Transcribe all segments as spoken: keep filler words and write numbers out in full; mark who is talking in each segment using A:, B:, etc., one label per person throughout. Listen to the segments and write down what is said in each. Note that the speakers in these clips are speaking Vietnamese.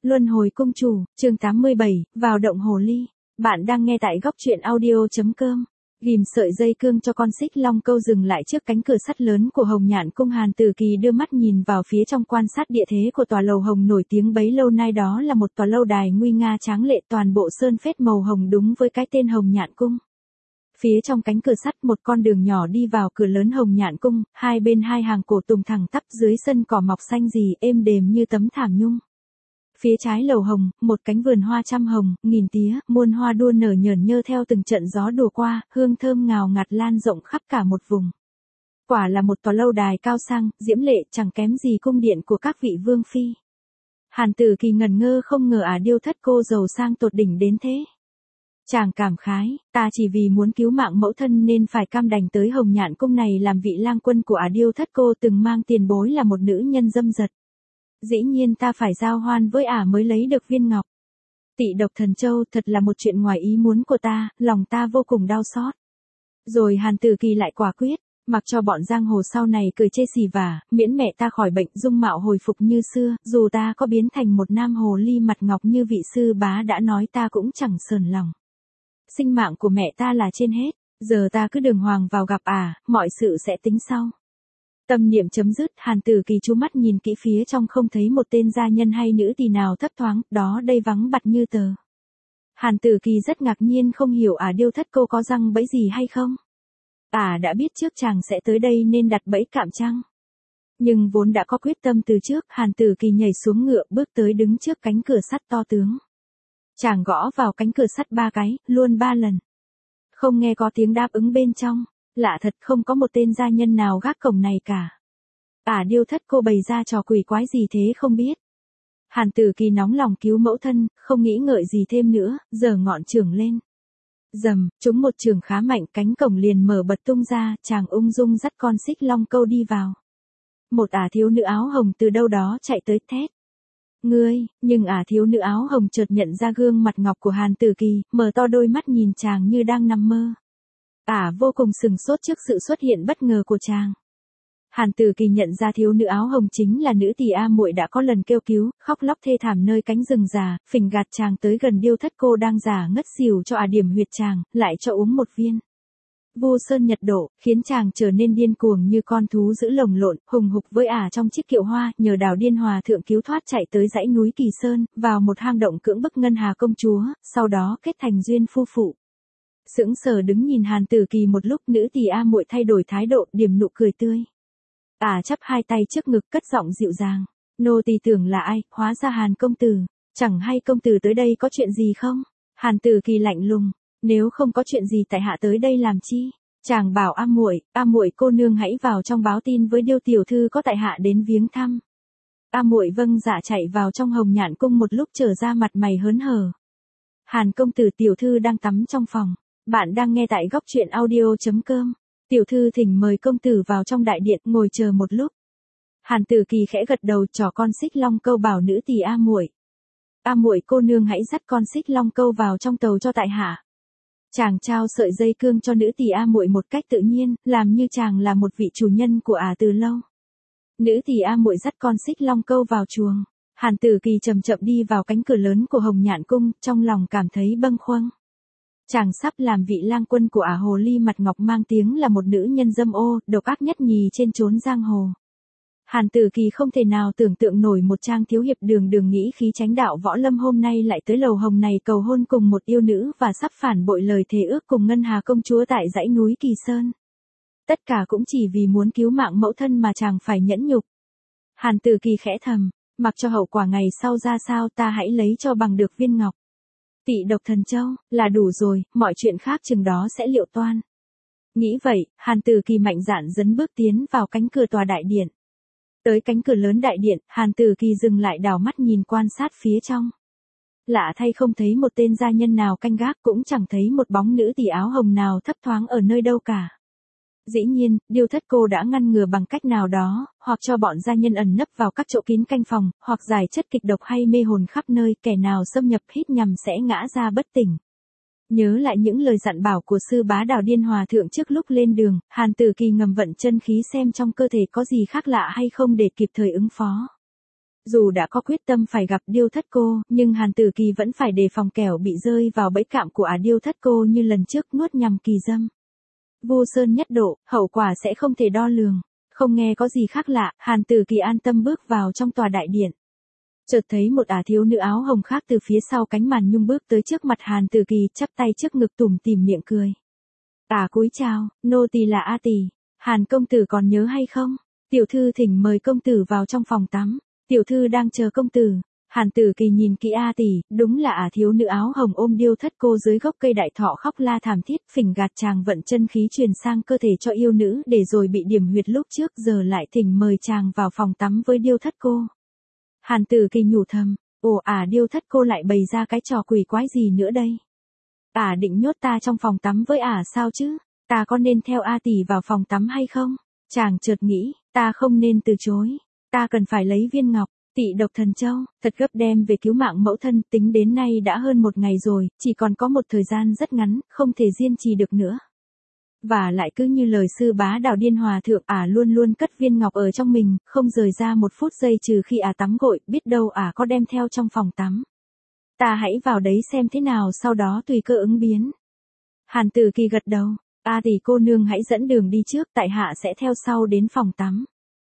A: Luân hồi cung chủ, chương tám mươi bảy, vào động hồ ly. Bạn đang nghe tại góc truyện audio.com. Ghim sợi dây cương cho con xích long câu dừng lại trước cánh cửa sắt lớn của Hồng Nhạn cung. Hàn Tử Kỳ đưa mắt nhìn vào phía trong quan sát địa thế của tòa lầu hồng nổi tiếng bấy lâu nay. Đó là một tòa lâu đài nguy nga tráng lệ, toàn bộ sơn phết màu hồng đúng với cái tên Hồng Nhạn cung. Phía trong cánh cửa sắt một con đường nhỏ đi vào cửa lớn Hồng Nhạn cung, hai bên hai hàng cổ tùng thẳng tắp, dưới sân cỏ mọc xanh rì êm đềm như tấm thảm nhung. Phía trái lầu hồng, một cánh vườn hoa trăm hồng, nghìn tía, muôn hoa đua nở nhởn nhơ theo từng trận gió đùa qua, hương thơm ngào ngạt lan rộng khắp cả một vùng. Quả là một tòa lâu đài cao sang, diễm lệ, chẳng kém gì cung điện của các vị vương phi. Hàn Tử Kỳ ngẩn ngơ không ngờ Ả Điêu Thất Cô giàu sang tột đỉnh đến thế. Chàng cảm khái, ta chỉ vì muốn cứu mạng mẫu thân nên phải cam đành tới Hồng Nhạn cung này làm vị lang quân của Ả Điêu Thất Cô từng mang tiền bối là một nữ nhân dâm dật. Dĩ nhiên ta phải giao hoan với Ả mới lấy được viên ngọc. Tị độc thần châu thật là một chuyện ngoài ý muốn của ta, lòng ta vô cùng đau xót. Rồi Hàn Tử Kỳ lại quả quyết, mặc cho bọn giang hồ sau này cười chê xì vả, miễn mẹ ta khỏi bệnh dung mạo hồi phục như xưa, dù ta có biến thành một nam hồ ly mặt ngọc như vị sư bá đã nói ta cũng chẳng sờn lòng. Sinh mạng của mẹ ta là trên hết, giờ ta cứ đường hoàng vào gặp Ả, mọi sự sẽ tính sau. Tâm niệm chấm dứt, Hàn Tử Kỳ chú mắt nhìn kỹ phía trong không thấy một tên gia nhân hay nữ tỳ nào thấp thoáng, đó đây vắng bặt như tờ. Hàn Tử Kỳ rất ngạc nhiên không hiểu Ả Điêu Thất Cô có răng bẫy gì hay không. Ả đã biết trước chàng sẽ tới đây nên đặt bẫy cạm trăng. Nhưng vốn đã có quyết tâm từ trước, Hàn Tử Kỳ nhảy xuống ngựa bước tới đứng trước cánh cửa sắt to tướng. Chàng gõ vào cánh cửa sắt ba cái, luôn ba lần. Không nghe có tiếng đáp ứng bên trong. Lạ thật, không có một tên gia nhân nào gác cổng này cả. Ả Điêu Thất Cô bày ra trò quỷ quái gì thế không biết. Hàn Tử Kỳ nóng lòng cứu mẫu thân, không nghĩ ngợi gì thêm nữa, giở ngọn chưởng lên. Dầm, trúng một chưởng khá mạnh, cánh cổng liền mở bật tung ra, chàng ung dung dắt con xích long câu đi vào. Một Ả thiếu nữ áo hồng từ đâu đó chạy tới thét. Ngươi, nhưng Ả thiếu nữ áo hồng chợt nhận ra gương mặt ngọc của Hàn Tử Kỳ, mở to đôi mắt nhìn chàng như đang nằm mơ. Ả vô cùng sừng sốt trước sự xuất hiện bất ngờ của chàng. Hàn Tử Kỳ nhận ra thiếu nữ áo hồng chính là nữ tỳ A Muội đã có lần kêu cứu, khóc lóc thê thảm nơi cánh rừng già, phình gạt chàng tới gần Điêu Thất Cô đang giả ngất xỉu cho Ả điểm huyệt chàng, lại cho uống một viên. Vô sơn nhật đổ, khiến chàng trở nên điên cuồng như con thú dữ lồng lộn, hùng hục với Ả trong chiếc kiệu hoa, nhờ Đào Điên Hòa thượng cứu thoát chạy tới dãy núi Kỳ Sơn, vào một hang động cưỡng bức Ngân Hà công chúa, sau đó kết thành duyên phu phụ. Sững sờ đứng nhìn Hàn Tử Kỳ một lúc, nữ tỳ A Muội thay đổi thái độ, điểm nụ cười tươi. Ả chắp hai tay trước ngực cất giọng dịu dàng. Nô tỳ tưởng là ai, hóa ra Hàn công tử. Chẳng hay công tử tới đây có chuyện gì không? Hàn Tử Kỳ lạnh lùng. Nếu không có chuyện gì tại hạ tới đây làm chi? Chàng bảo A Muội, A Muội cô nương hãy vào trong báo tin với Điêu tiểu thư có tại hạ đến viếng thăm. A Muội vâng dạ chạy vào trong Hồng Nhạn cung, một lúc trở ra mặt mày hớn hở. Hàn công tử, tiểu thư đang tắm trong phòng. Bạn đang nghe tại góc truyện audio.com. Tiểu thư thỉnh mời công tử vào trong đại điện, ngồi chờ một lúc. Hàn Tử Kỳ khẽ gật đầu, trỏ con xích long câu bảo nữ tỳ A Muội. A Muội cô nương hãy dắt con xích long câu vào trong tàu cho tại hạ. Chàng trao sợi dây cương cho nữ tỳ A Muội một cách tự nhiên, làm như chàng là một vị chủ nhân của Ả từ lâu. Nữ tỳ A Muội dắt con xích long câu vào chuồng. Hàn Tử Kỳ chậm chậm đi vào cánh cửa lớn của Hồng Nhạn cung, trong lòng cảm thấy bâng khuâng. Chàng sắp làm vị lang quân của Ả hồ ly mặt ngọc mang tiếng là một nữ nhân dâm ô, độc ác nhất nhì trên chốn giang hồ. Hàn Tử Kỳ không thể nào tưởng tượng nổi một trang thiếu hiệp đường đường nghĩ khí chánh đạo võ lâm hôm nay lại tới lầu hồng này cầu hôn cùng một yêu nữ và sắp phản bội lời thề ước cùng Ngân Hà công chúa tại dãy núi Kỳ Sơn. Tất cả cũng chỉ vì muốn cứu mạng mẫu thân mà chàng phải nhẫn nhục. Hàn Tử Kỳ khẽ thầm, mặc cho hậu quả ngày sau ra sao ta hãy lấy cho bằng được viên ngọc. Tị độc thần châu, là đủ rồi, mọi chuyện khác chừng đó sẽ liệu toan. Nghĩ vậy, Hàn Tử Kỳ mạnh dạn dấn bước tiến vào cánh cửa tòa đại điện. Tới cánh cửa lớn đại điện, Hàn Tử Kỳ dừng lại đảo mắt nhìn quan sát phía trong. Lạ thay không thấy một tên gia nhân nào canh gác, cũng chẳng thấy một bóng nữ tỳ áo hồng nào thấp thoáng ở nơi đâu cả. Dĩ nhiên, Điêu Thất Cô đã ngăn ngừa bằng cách nào đó, hoặc cho bọn gia nhân ẩn nấp vào các chỗ kín canh phòng, hoặc giải chất kịch độc hay mê hồn khắp nơi, kẻ nào xâm nhập hít nhầm sẽ ngã ra bất tỉnh. Nhớ lại những lời dặn bảo của sư bá Đào Điên Hòa thượng trước lúc lên đường, Hàn Tử Kỳ ngầm vận chân khí xem trong cơ thể có gì khác lạ hay không để kịp thời ứng phó. Dù đã có quyết tâm phải gặp Điêu Thất Cô, nhưng Hàn Tử Kỳ vẫn phải đề phòng kẻo bị rơi vào bẫy cạm của ả Điêu Thất Cô như lần trước nuốt nhầm kỳ dâm. Vô sơn nhất độ, hậu quả sẽ không thể đo lường. Không nghe có gì khác lạ, Hàn Tử Kỳ an tâm bước vào trong tòa đại điện. Chợt thấy một ả thiếu nữ áo hồng khác từ phía sau cánh màn nhung bước tới trước mặt Hàn Tử Kỳ, chắp tay trước ngực tủm tỉm miệng cười. Ả cúi chào, nô tỳ là A tỷ, Hàn công tử còn nhớ hay không? Tiểu thư thỉnh mời công tử vào trong phòng tắm. Tiểu thư đang chờ công tử. Hàn Tử Kỳ nhìn kỹ A tỷ, đúng là ả thiếu nữ áo hồng ôm Điêu Thất Cô dưới gốc cây đại thọ khóc la thảm thiết, phình gạt chàng vận chân khí truyền sang cơ thể cho yêu nữ để rồi bị điểm huyệt lúc trước, giờ lại thỉnh mời chàng vào phòng tắm với Điêu Thất Cô. Hàn Tử Kỳ nhủ thầm, ồ ả Điêu Thất Cô lại bày ra cái trò quỷ quái gì nữa đây? Ả định nhốt ta trong phòng tắm với ả sao chứ? Ta có nên theo A tỷ vào phòng tắm hay không? Chàng chợt nghĩ, ta không nên từ chối. Ta cần phải lấy viên ngọc, Tị Độc Thần Châu, thật gấp đem về cứu mạng mẫu thân, tính đến nay đã hơn một ngày rồi, chỉ còn có một thời gian rất ngắn, không thể diên trì được nữa. Và lại cứ như lời sư bá Đào Điên Hòa thượng, ả luôn luôn cất viên ngọc ở trong mình, không rời ra một phút giây trừ khi ả tắm gội, biết đâu ả có đem theo trong phòng tắm. Ta hãy vào đấy xem thế nào, sau đó tùy cơ ứng biến. Hàn Tử Kỳ gật đầu, A tỷ cô nương hãy dẫn đường đi trước, tại hạ sẽ theo sau đến phòng tắm.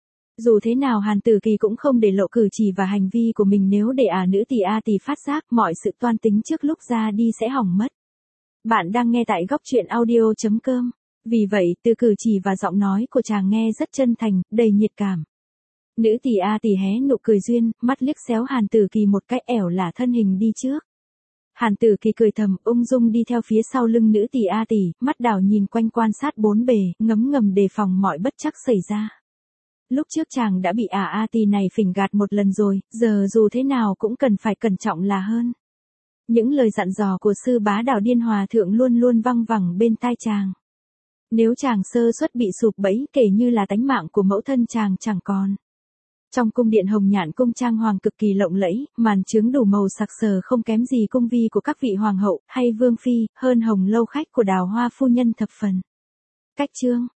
A: Dù thế nào Hàn Tử Kỳ cũng không để lộ cử chỉ và hành vi của mình, nếu để ả nữ tỷ A tỷ phát giác, mọi sự toan tính trước lúc ra đi sẽ hỏng mất. Bạn đang nghe tại góc truyện audio chấm com. Vì vậy, từ cử chỉ và giọng nói của chàng nghe rất chân thành, đầy nhiệt cảm. Nữ tỷ A tỷ hé nụ cười duyên, mắt liếc xéo Hàn Tử Kỳ một cái, ẻo lả thân hình đi trước. Hàn Tử Kỳ cười thầm, ung dung đi theo phía sau lưng nữ tỷ A tỷ, mắt đảo nhìn quanh quan sát bốn bề, ngấm ngầm đề phòng mọi bất trắc xảy ra. Lúc trước chàng đã bị ả A tỷ này phỉnh gạt một lần rồi, giờ dù thế nào cũng cần phải cẩn trọng là hơn. Những lời dặn dò của sư bá Đào Điên Hòa thượng luôn luôn văng vẳng bên tai chàng. Nếu chàng sơ suất bị sụp bẫy, kể như là tánh mạng của mẫu thân chàng chẳng còn. Trong cung điện Hồng Nhạn cung trang hoàng cực kỳ lộng lẫy, màn chướng đủ màu sặc sờ không kém gì cung vi của các vị hoàng hậu hay vương phi, hơn hồng lâu khách của Đào Hoa phu nhân thập phần. Cách chương